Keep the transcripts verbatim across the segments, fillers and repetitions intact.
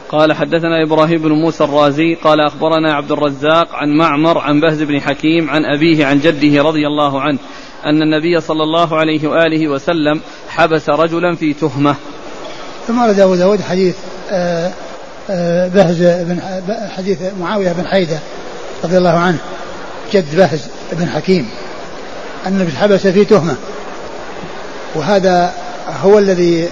قال حدثنا إبراهيم بن موسى الرازي قال أخبرنا عبد الرزاق عن معمر عن بهز بن حكيم عن أبيه عن جده رضي الله عنه أن النبي صلى الله عليه وآله وسلم حبس رجلا في تهمة. ثم ورد أبو داود حديث آآ آآ بهز بن حديث معاوية بن حيدة رضي الله عنه جد بهز بن حكيم أن النبي حبس في تهمة، وهذا هو الذي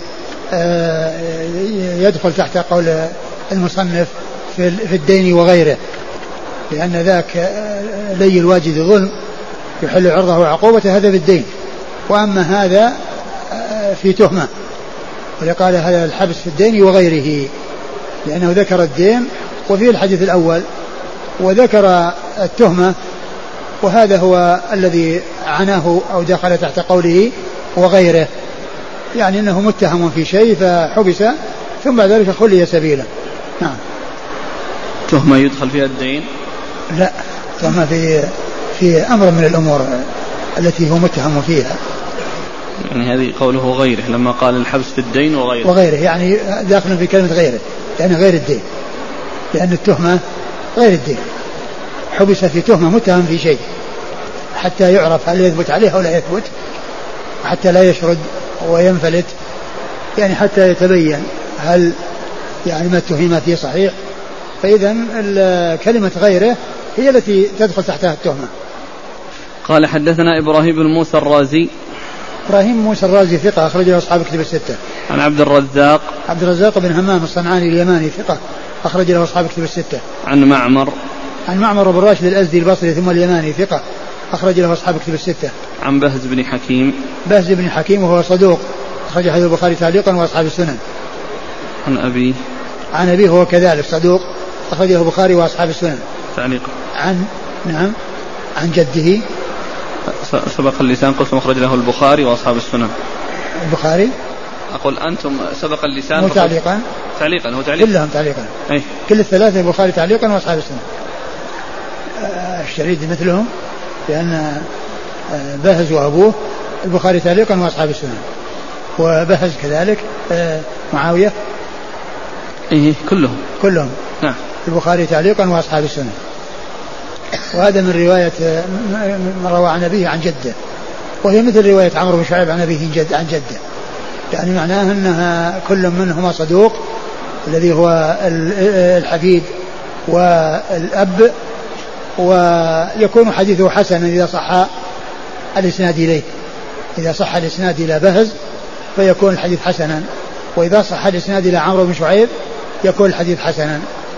يدخل تحت قول المصنف في الدين وغيره، لأن ذاك لي الواجد ظلم يحل عرضه وعقوبته، هذا بالدين، وأما هذا في تهمة، ولقال هذا الحبس في الدين وغيره، لأنه ذكر الدين وفيه الحديث الأول وذكر التهمة، وهذا هو الذي عناه أو دخل تحت قوله وغيره، يعني أنه متهم في شيء فحبس ثم بعد ذلك خلي سبيلا. نعم. تهمة يدخل فيها الدين؟ لا، تهمة في في أمر من الأمور التي هو متهم فيها. يعني هذه قوله غيره لما قال الحبس في الدين وغيره. وغيره يعني داخل في كلمة غيره، يعني غير الدين، لأن التهمة غير الدين، حبس في تهمة متهم في شيء حتى يعرف هل يثبت عليه أو لا يثبت، حتى لا يشرد وينفلت، يعني حتى يتبين هل يعني ما اتهم فيه صحيح، فإذا كلمة غيره هي التي تدخل تحتها التهمة. قال حدثنا إبراهيم بن موسى الرازي. إبراهيم موسى الرازي ثقة أخرج له أصحاب كتب الستة. عن عبد الرزاق. عبد الرزاق بن همام الصنعاني اليماني ثقة أخرج له أصحاب كتب الستة. عن معمر. عن معمر بن راشد الأزدي البصري ثم اليماني ثقة أخرج له أصحاب كتب الستة. عن بهز بن حكيم. بهز بن حكيم وهو صدوق أخرج حديث البخاري تعليقا وأصحاب السنن. عن أبيه. عن أبيه هو كذلك صدوق أخرجه البخاري وأصحاب السنن تعليقا. عن نعم عن جده. سبق اللسان قلت أخرج له البخاري وأصحاب السنن. البخاري. أقول أنتم سبق اللسان. هو تعليقا. تعليقا هو تعليقا. كلهم تعليقا. أي. كل الثلاثة البخاري تعليقا وأصحاب السنن. الشريد مثلهم لأن بهز وأبوه البخاري تعليقا وأصحاب السنن، وبهز كذلك معاوية. إيه كلهم. كلهم. نعم. البخاري تعليقا وأصحاب السنن. وهذا من رواية ما روى عن أبيه عن جده، وهي مثل رواية عمرو بن شعيب عن أبيه جد عن جده، يعني معناه أنها كل منهما صدوق الذي هو الحفيد والأب، ويكون حديثه حسنا إذا صح الإسناد إليه، إذا صح الإسناد إلى بهز فيكون الحديث حسنا، وإذا صح الإسناد إلى عمرو بن شعيب يكون الحديث حسنا.